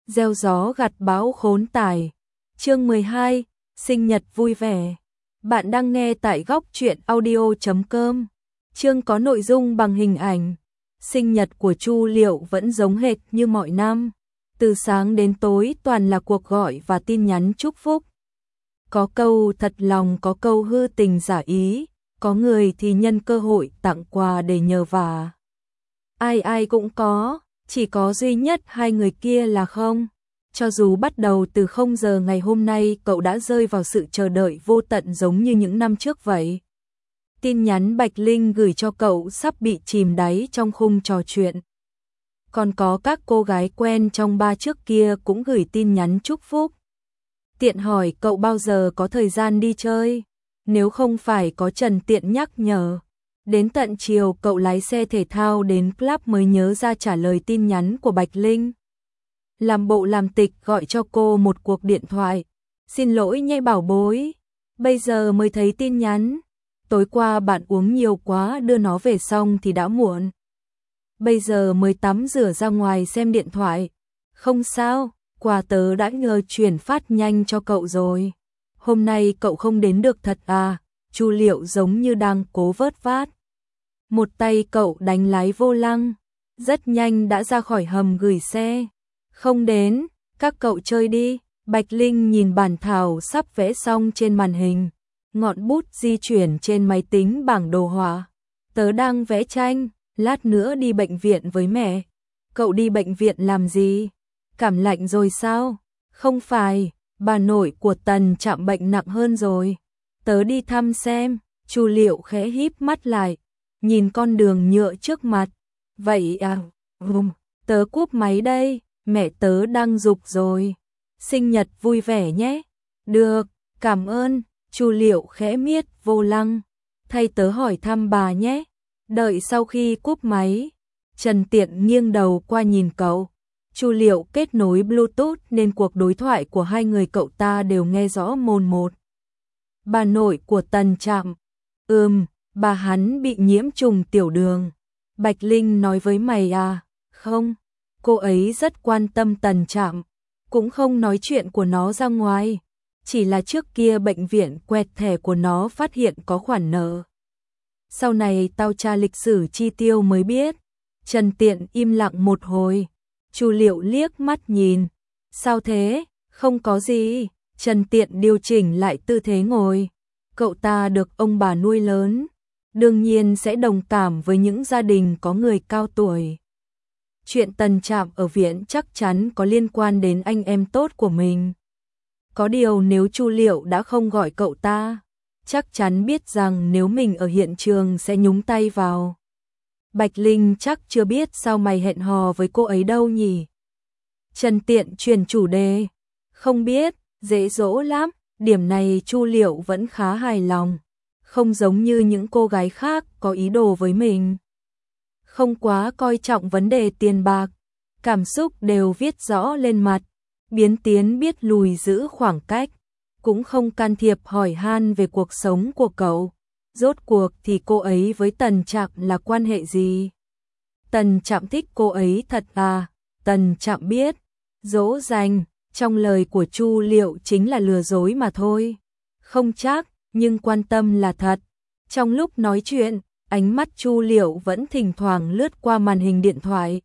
gieo gió gặt bão khốn tải. Chương 12, sinh nhật vui vẻ. Bạn đang nghe tại góc truyện audio.com. Chương có nội dung bằng hình ảnh. Sinh nhật của Chu Liệu vẫn giống hệt như mọi năm. Từ sáng đến tối toàn là cuộc gọi và tin nhắn chúc phúc. Có câu thật lòng, có câu hư tình giả ý, có người thì nhân cơ hội tặng quà để nhờ vả. Ai ai cũng có, chỉ có duy nhất hai người kia là không. Cho dù bắt đầu từ 0 giờ ngày hôm nay cậu đã rơi vào sự chờ đợi vô tận giống như những năm trước vậy. Tin nhắn Bạch Linh gửi cho cậu sắp bị chìm đáy trong khung trò chuyện. Còn có các cô gái quen trong bar trước kia cũng gửi tin nhắn chúc phúc. Tiện hỏi cậu bao giờ có thời gian đi chơi, nếu không phải có Trần Tiện nhắc nhở. Đến tận chiều cậu lái xe thể thao đến club mới nhớ ra trả lời tin nhắn của Bạch Linh. Làm bộ làm tịch gọi cho cô một cuộc điện thoại. Xin lỗi nhé bảo bối, bây giờ mới thấy tin nhắn. Tối qua bạn uống nhiều quá đưa nó về xong thì đã muộn. Bây giờ mới tắm rửa ra ngoài xem điện thoại. Không sao, quà tớ đã nhờ chuyển phát nhanh cho cậu rồi. Hôm nay cậu không đến được thật à? Chu Liệu giống như đang cố vớt vát. Một tay cậu đánh lái vô lăng, rất nhanh đã ra khỏi hầm gửi xe. Không đến, các cậu chơi đi. Bạch Linh nhìn bản thảo sắp vẽ xong trên màn hình, ngọn bút di chuyển trên máy tính bảng đồ họa. Tớ đang vẽ tranh, lát nữa đi bệnh viện với mẹ. Cậu đi bệnh viện làm gì? Cảm lạnh rồi sao? Không phải, bà nội của Tần Trạm bệnh nặng hơn rồi. Tớ đi thăm xem. Chu Liệu khẽ híp mắt lại, nhìn con đường nhựa trước mặt. Vậy à, tớ cúp máy đây, mẹ tớ đang giục rồi. Sinh nhật vui vẻ nhé. Được, cảm ơn. Chu Liệu khẽ miết vô lăng. Thay tớ hỏi thăm bà nhé. Đợi sau khi cúp máy, Trần Tiện nghiêng đầu qua nhìn cậu. Chu Liệu kết nối Bluetooth nên cuộc đối thoại của hai người cậu ta đều nghe rõ mồn một. Bà nội của Tần Trạm. Bà hắn bị nhiễm trùng tiểu đường. Bạch Linh nói với mày à? Không, cô ấy rất quan tâm Tần Trạm, cũng không nói chuyện của nó ra ngoài. Chỉ là trước kia bệnh viện quẹt thẻ của nó phát hiện có khoản nợ. Sau này tao tra lịch sử chi tiêu mới biết. Trần Tiện im lặng một hồi. Chu Liệu liếc mắt nhìn. Sao thế? Không có gì. Trần Tiện điều chỉnh lại tư thế ngồi. Cậu ta được ông bà nuôi lớn, đương nhiên sẽ đồng cảm với những gia đình có người cao tuổi. Chuyện Tần Trạm ở viện chắc chắn có liên quan đến anh em tốt của mình. Có điều nếu Chu Liệu đã không gọi cậu ta, chắc chắn biết rằng nếu mình ở hiện trường sẽ nhúng tay vào. Bạch Linh chắc chưa biết sao mày hẹn hò với cô ấy đâu nhỉ? Trần Tiện chuyển chủ đề. Không biết, dễ dỗ lắm. Điểm này Chu Liệu vẫn khá hài lòng. Không giống như những cô gái khác có ý đồ với mình. Không quá coi trọng vấn đề tiền bạc. Cảm xúc đều viết rõ lên mặt. Biến tiến biết lùi giữ khoảng cách. Cũng không can thiệp hỏi han về cuộc sống của cậu. Rốt cuộc thì cô ấy với Tần Trạm là quan hệ gì? Tần Trạm thích cô ấy thật à? Tần Trạm biết. Dỗ dành. Trong lời của Chu Liệu chính là lừa dối mà thôi. Không chắc, nhưng quan tâm là thật. Trong lúc nói chuyện, ánh mắt Chu Liệu vẫn thỉnh thoảng lướt qua màn hình điện thoại.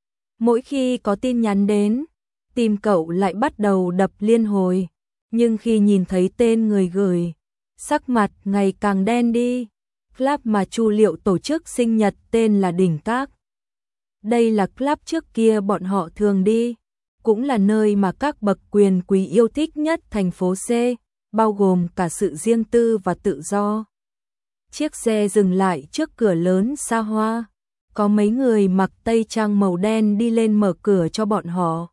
Mỗi khi có tin nhắn đến, tim cậu lại bắt đầu đập liên hồi. Nhưng khi nhìn thấy tên người gửi, sắc mặt ngày càng đen đi. Club mà Chu Liệu tổ chức sinh nhật tên là Đỉnh Các. Đây là club trước kia bọn họ thường đi, cũng là nơi mà các bậc quyền quý yêu thích nhất thành phố C, bao gồm cả sự riêng tư và tự do. Chiếc xe dừng lại trước cửa lớn xa hoa, có mấy người mặc tây trang màu đen đi lên mở cửa cho bọn họ.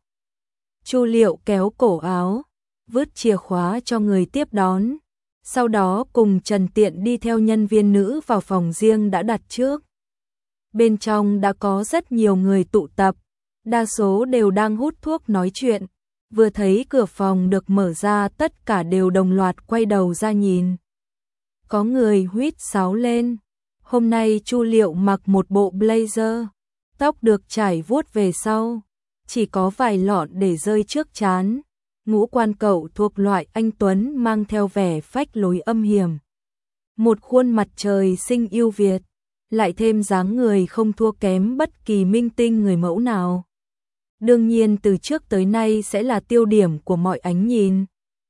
Chu Liệu kéo cổ áo, vứt chìa khóa cho người tiếp đón, sau đó cùng Trần Tiện đi theo nhân viên nữ vào phòng riêng đã đặt trước. Bên trong đã có rất nhiều người tụ tập, đa số đều đang hút thuốc nói chuyện. Vừa thấy cửa phòng được mở ra tất cả đều đồng loạt quay đầu ra nhìn. Có người huýt sáo lên. Hôm nay Chu Liệu mặc một bộ blazer, tóc được trải vuốt về sau. chỉ có vài lọn để rơi trước trán. Ngũ quan cậu thuộc loại anh tuấn mang theo vẻ phách lối âm hiểm. Một khuôn mặt trời sinh ưu việt, lại thêm dáng người không thua kém bất kỳ minh tinh người mẫu nào. Đương nhiên từ trước tới nay sẽ là tiêu điểm của mọi ánh nhìn.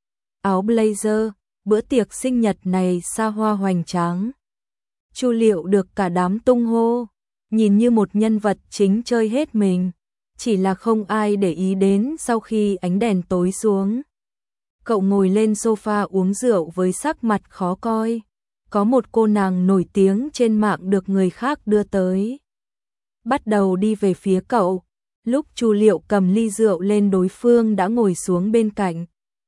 Áo blazer, bữa tiệc sinh nhật này xa hoa hoành tráng. Chu Liệu được cả đám tung hô, nhìn như một nhân vật chính chơi hết mình, chỉ là không ai để ý đến sau khi ánh đèn tối xuống. Cậu ngồi lên sofa uống rượu với sắc mặt khó coi. Có một cô nàng nổi tiếng trên mạng được người khác đưa tới, bắt đầu đi về phía cậu. Lúc Chu Liệu cầm ly rượu lên, đối phương đã ngồi xuống bên cạnh.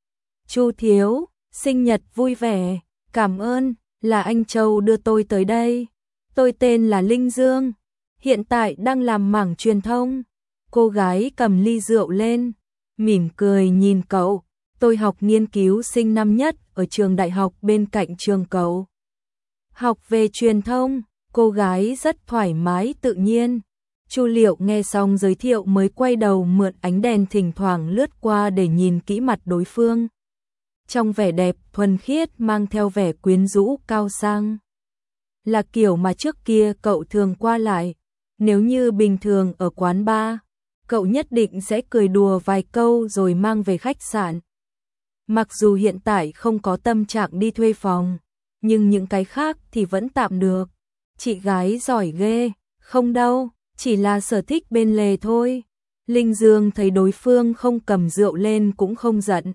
Chu thiếu, sinh nhật vui vẻ, cảm ơn, là anh Châu đưa tôi tới đây. Tôi tên là Linh Dương, hiện tại đang làm mảng truyền thông. Cô gái cầm ly rượu lên, mỉm cười nhìn cậu. Tôi học nghiên cứu sinh năm nhất ở trường đại học bên cạnh trường cậu. Học về truyền thông, cô gái rất thoải mái tự nhiên. Chu Liệu nghe xong giới thiệu mới quay đầu mượn ánh đèn thỉnh thoảng lướt qua để nhìn kỹ mặt đối phương. Trong vẻ đẹp thuần khiết mang theo vẻ quyến rũ cao sang. Là kiểu mà trước kia cậu thường qua lại. Nếu như bình thường ở quán bar, cậu nhất định sẽ cười đùa vài câu rồi mang về khách sạn. Mặc dù hiện tại không có tâm trạng đi thuê phòng, nhưng những cái khác thì vẫn tạm được. Chị gái giỏi ghê, không đâu, chỉ là sở thích bên lề thôi. Linh Dương thấy đối phương không cầm rượu lên cũng không giận.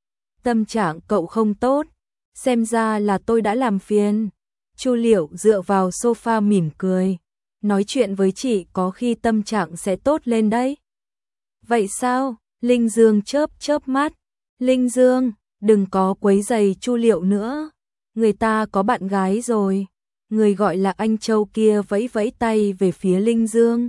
Tâm trạng cậu không tốt, xem ra là tôi đã làm phiền. Chu Liệu dựa vào sofa mỉm cười, nói chuyện với chị có khi tâm trạng sẽ tốt lên đấy. Vậy sao? Linh Dương chớp chớp mắt. Linh Dương, đừng có quấy rầy Chu Liệu nữa, người ta có bạn gái rồi. Người gọi là anh Châu kia vẫy vẫy tay về phía Linh Dương.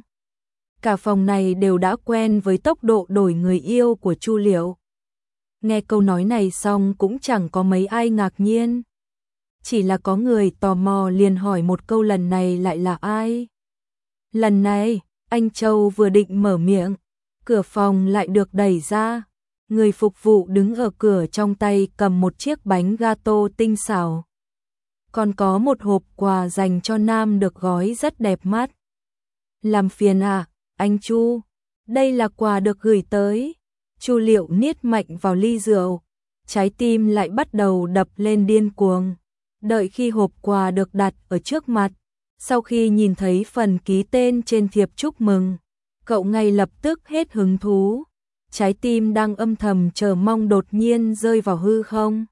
Cả phòng này đều đã quen với tốc độ đổi người yêu của Chu Liệu. Nghe câu nói này xong cũng chẳng có mấy ai ngạc nhiên. Chỉ là có người tò mò liền hỏi một câu, lần này lại là ai? Lần này, anh Châu vừa định mở miệng, cửa phòng lại được đẩy ra. Người phục vụ đứng ở cửa trong tay cầm một chiếc bánh gato tinh xảo. Còn có một hộp quà dành cho nam được gói rất đẹp mắt. Làm phiền à, anh Chu, đây là quà được gửi tới. Chu Liệu niết mạnh vào ly rượu, trái tim lại bắt đầu đập lên điên cuồng. Đợi khi hộp quà được đặt ở trước mặt, sau khi nhìn thấy phần ký tên trên thiệp chúc mừng, cậu ngay lập tức hết hứng thú. Trái tim đang âm thầm chờ mong đột nhiên rơi vào hư không.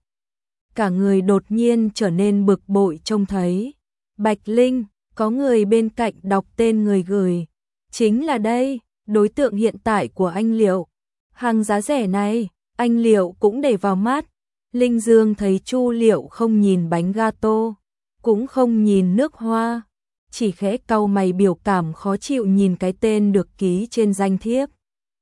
Cả người đột nhiên trở nên bực bội trông thấy Bạch Linh, có người bên cạnh đọc tên người gửi. Chính là đây, đối tượng hiện tại của anh Liệu. Hàng giá rẻ này, anh Liệu cũng để vào mắt. Linh Dương thấy Chu Liệu không nhìn bánh gato, cũng không nhìn nước hoa, chỉ khẽ cau mày biểu cảm khó chịu nhìn cái tên được ký trên danh thiếp.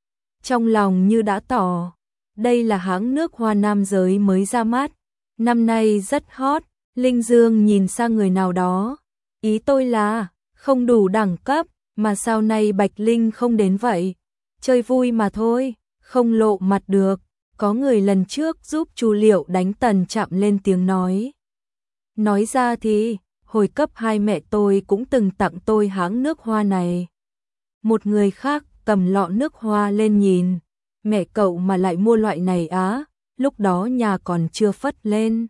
Trong lòng như đã tỏ, đây là hãng nước hoa nam giới mới ra mắt, năm nay rất hot. Linh Dương nhìn sang người nào đó, ý tôi là không đủ đẳng cấp, mà sao nay Bạch Linh không đến vậy? Chơi vui mà thôi, không lộ mặt được. Có người lần trước giúp Chu Liệu đánh Tần Trạm lên tiếng nói. Nói ra thì, hồi cấp 2 mẹ tôi cũng từng tặng tôi hãng nước hoa này. Một người khác cầm lọ nước hoa lên nhìn. Mẹ cậu mà lại mua loại này á, lúc đó nhà còn chưa phất lên.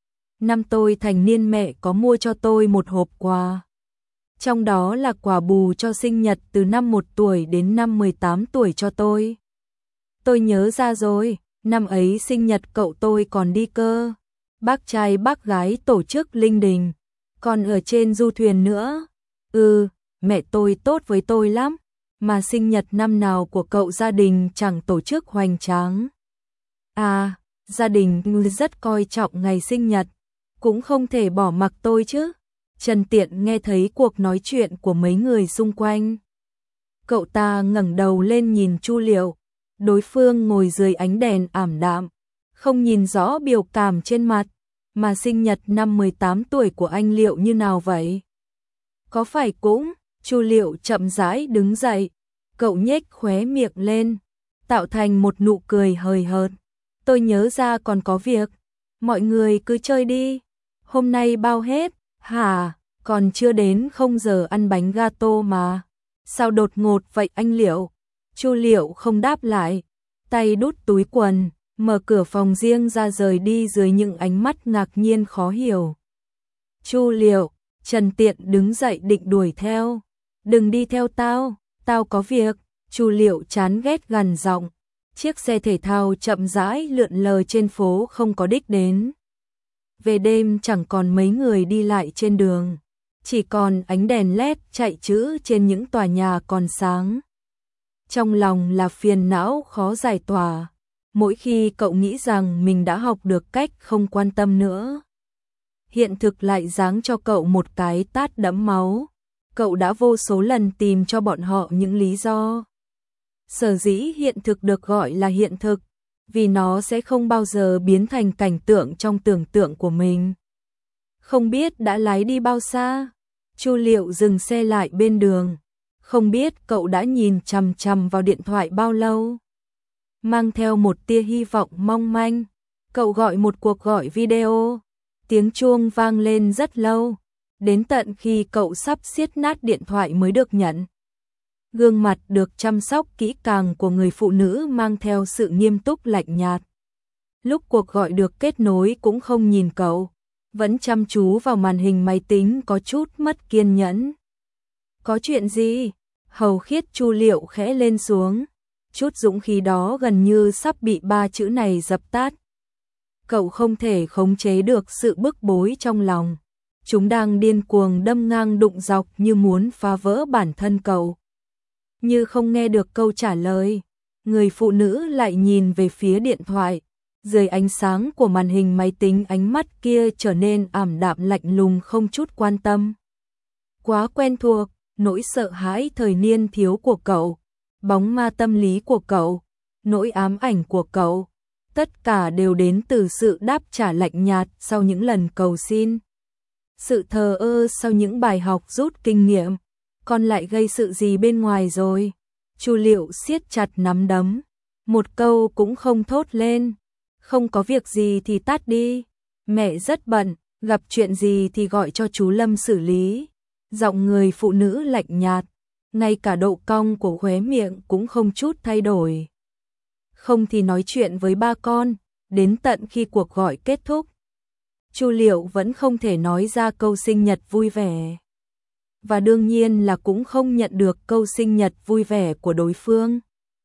Năm tôi thành niên mẹ có mua cho tôi một hộp quà. Trong đó là quà bù cho sinh nhật từ năm 1 tuổi đến năm 18 tuổi cho tôi. Tôi nhớ ra rồi, năm ấy sinh nhật cậu tôi còn đi cơ. Bác trai bác gái tổ chức linh đình, còn ở trên du thuyền nữa. Mẹ tôi tốt với tôi lắm, mà sinh nhật năm nào của cậu gia đình chẳng tổ chức hoành tráng. À, gia đình rất coi trọng ngày sinh nhật, cũng không thể bỏ mặc tôi chứ. Trần Tiện nghe thấy cuộc nói chuyện của mấy người xung quanh. Cậu ta ngẩng đầu lên nhìn Chu Liệu, đối phương ngồi dưới ánh đèn ảm đạm, không nhìn rõ biểu cảm trên mặt, mà sinh nhật năm 18 tuổi của anh Liệu như nào vậy? Có phải cũng? Chu Liệu chậm rãi đứng dậy, Cậu nhếch khóe miệng lên, tạo thành một nụ cười hời hợt. Tôi nhớ ra còn có việc, mọi người cứ chơi đi. Hôm nay bao hết, hả? Còn chưa đến không giờ ăn bánh gato mà. Sao đột ngột vậy anh Liệu? Chu Liệu không đáp lại, tay đút túi quần, mở cửa phòng riêng ra rời đi dưới những ánh mắt ngạc nhiên khó hiểu. Chu Liệu, Trần Tiện đứng dậy định đuổi theo. Đừng đi theo tao, tao có việc. Chu Liệu chán ghét gằn giọng. Chiếc xe thể thao chậm rãi lượn lờ trên phố không có đích đến. Về đêm chẳng còn mấy người đi lại trên đường, chỉ còn ánh đèn led chạy chữ trên những tòa nhà còn sáng. Trong lòng là phiền não khó giải tỏa, mỗi khi cậu nghĩ rằng mình đã học được cách không quan tâm nữa. Hiện thực lại giáng cho cậu một cái tát đẫm máu. Cậu đã vô số lần tìm cho bọn họ những lý do. Sở dĩ hiện thực được gọi là hiện thực, vì nó sẽ không bao giờ biến thành cảnh tượng trong tưởng tượng của mình. Không biết đã lái đi bao xa, Chu Liệu dừng xe lại bên đường. Không biết cậu đã nhìn chằm chằm vào điện thoại bao lâu. Mang theo một tia hy vọng mong manh, cậu gọi một cuộc gọi video. Tiếng chuông vang lên rất lâu, đến tận khi cậu sắp siết nát điện thoại mới được nhận. Gương mặt được chăm sóc kỹ càng của người phụ nữ mang theo sự nghiêm túc lạnh nhạt. Lúc cuộc gọi được kết nối cũng không nhìn cậu, vẫn chăm chú vào màn hình máy tính có chút mất kiên nhẫn. Có chuyện gì? Hầu khiết Chu Liệu khẽ lên xuống, chút dũng khí đó gần như sắp bị ba chữ này dập tắt. Cậu không thể khống chế được sự bức bối trong lòng. Chúng đang điên cuồng đâm ngang đụng dọc như muốn phá vỡ bản thân cậu. Như không nghe được câu trả lời, người phụ nữ lại nhìn về phía điện thoại. Dưới ánh sáng của màn hình máy tính, ánh mắt kia trở nên ảm đạm lạnh lùng không chút quan tâm. Quá quen thuộc, nỗi sợ hãi thời niên thiếu của cậu, bóng ma tâm lý của cậu, nỗi ám ảnh của cậu, tất cả đều đến từ sự đáp trả lạnh nhạt sau những lần cầu xin. Sự thờ ơ sau những bài học rút kinh nghiệm. Còn lại gây sự gì bên ngoài rồi? Chu Liệu siết chặt nắm đấm, một câu cũng không thốt lên. Không có việc gì thì tắt đi, mẹ rất bận, gặp chuyện gì thì gọi cho chú Lâm xử lý. Giọng người phụ nữ lạnh nhạt, ngay cả độ cong của khóe miệng cũng không chút thay đổi. Không thì nói chuyện với ba con, đến tận khi cuộc gọi kết thúc. Chu Liệu vẫn không thể nói ra câu sinh nhật vui vẻ. Và đương nhiên là cũng không nhận được câu sinh nhật vui vẻ của đối phương.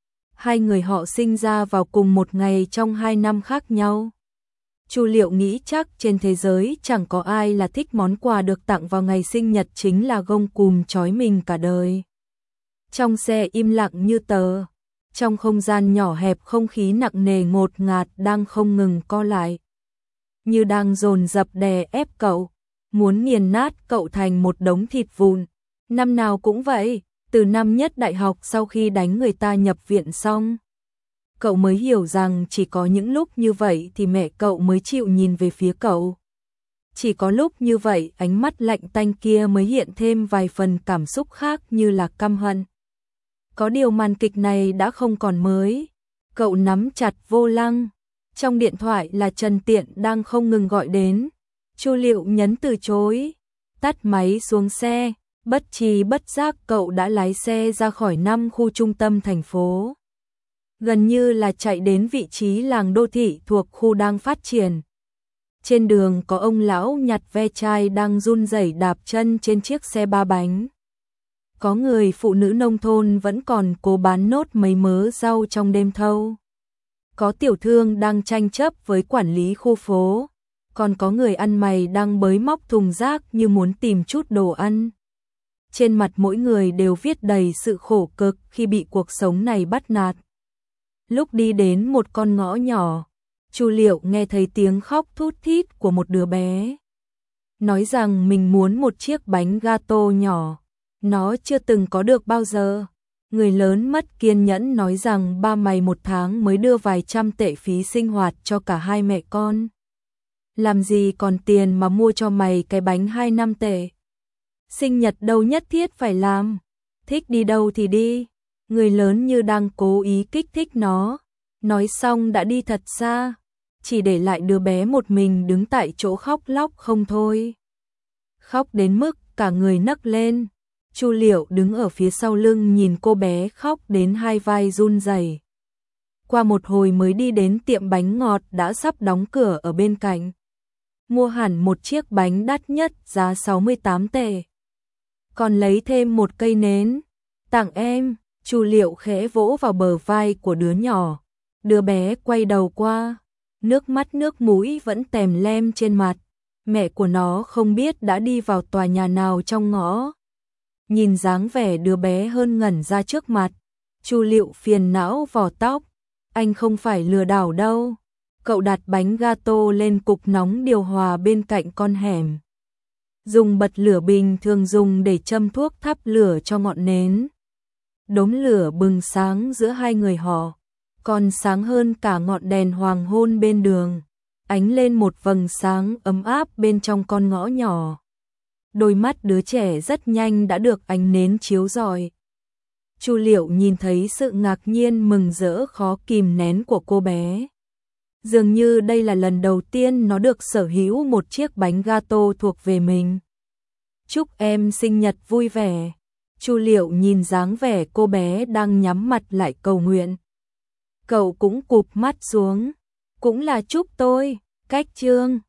Hai người họ sinh ra vào cùng một ngày trong 2 năm khác nhau. Chu Liệu nghĩ chắc trên thế giới chẳng có ai là thích món quà được tặng vào ngày sinh nhật chính là gông cùm trói mình cả đời. Trong xe im lặng như tờ, trong không gian nhỏ hẹp không khí nặng nề ngột ngạt đang không ngừng co lại. Như đang dồn dập đè ép cậu, muốn nghiền nát cậu thành một đống thịt vụn. Năm nào cũng vậy, từ năm nhất đại học sau khi đánh người ta nhập viện xong. Cậu mới hiểu rằng chỉ có những lúc như vậy thì mẹ cậu mới chịu nhìn về phía cậu. Chỉ có lúc như vậy ánh mắt lạnh tanh kia mới hiện thêm vài phần cảm xúc khác như là căm hận. Có điều màn kịch này đã không còn mới. Cậu nắm chặt vô lăng. Trong điện thoại là Trần Tiện đang không ngừng gọi đến. Chu Liệu nhấn từ chối, tắt máy xuống xe, bất tri bất giác cậu đã lái xe ra khỏi 5 khu trung tâm thành phố. Gần như là chạy đến vị trí làng đô thị thuộc khu đang phát triển. Trên đường có ông lão nhặt ve chai đang run rẩy đạp chân trên chiếc xe 3 bánh. Có người phụ nữ nông thôn vẫn còn cố bán nốt mấy mớ rau trong đêm thâu. Có tiểu thương đang tranh chấp với quản lý khu phố. Còn có người ăn mày đang bới móc thùng rác như muốn tìm chút đồ ăn. Trên mặt mỗi người đều viết đầy sự khổ cực khi bị cuộc sống này bắt nạt. Lúc đi đến một con ngõ nhỏ, Chu Liệu nghe thấy tiếng khóc thút thít của một đứa bé. Nói rằng mình muốn một chiếc bánh gato nhỏ. Nó chưa từng có được bao giờ. Người lớn mất kiên nhẫn nói rằng ba mày một tháng mới đưa vài trăm tệ phí sinh hoạt cho cả hai mẹ con. Làm gì còn tiền mà mua cho mày cái bánh 2 tệ. Sinh nhật đâu nhất thiết phải làm. Thích đi đâu thì đi. Người lớn như đang cố ý kích thích nó. Nói xong đã đi thật xa, chỉ để lại đứa bé một mình đứng tại chỗ khóc lóc không thôi. Khóc đến mức cả người nấc lên. Chu Liệu đứng ở phía sau lưng nhìn cô bé khóc đến hai vai run rẩy. Qua một hồi mới đi đến tiệm bánh ngọt đã sắp đóng cửa ở bên cạnh. Mua hẳn một chiếc bánh đắt nhất giá 68 tệ. Còn lấy thêm một cây nến. Tặng em. Chu Liệu khẽ vỗ vào bờ vai của đứa nhỏ. Đứa bé quay đầu qua. Nước mắt nước mũi vẫn tèm lem trên mặt. Mẹ của nó không biết đã đi vào tòa nhà nào trong ngõ. Nhìn dáng vẻ đứa bé hơn ngẩn ra trước mặt. Chu Liệu phiền não vò tóc. Anh không phải lừa đảo đâu. Cậu đặt bánh gato lên cục nóng điều hòa bên cạnh con hẻm. Dùng bật lửa bình thường dùng để châm thuốc thắp lửa cho ngọn nến. Đốm lửa bừng sáng giữa hai người họ, còn sáng hơn cả ngọn đèn hoàng hôn bên đường, ánh lên một vầng sáng ấm áp bên trong con ngõ nhỏ. Đôi mắt đứa trẻ rất nhanh đã được ánh nến chiếu rọi. Chu Liệu nhìn thấy sự ngạc nhiên mừng rỡ khó kìm nén của cô bé. Dường như đây là lần đầu tiên nó được sở hữu một chiếc bánh gato thuộc về mình. Chúc em sinh nhật vui vẻ. Chu Liệu nhìn dáng vẻ cô bé đang nhắm mặt lại cầu nguyện. Cậu cũng cụp mắt xuống. Cũng là chúc tôi. Cách chương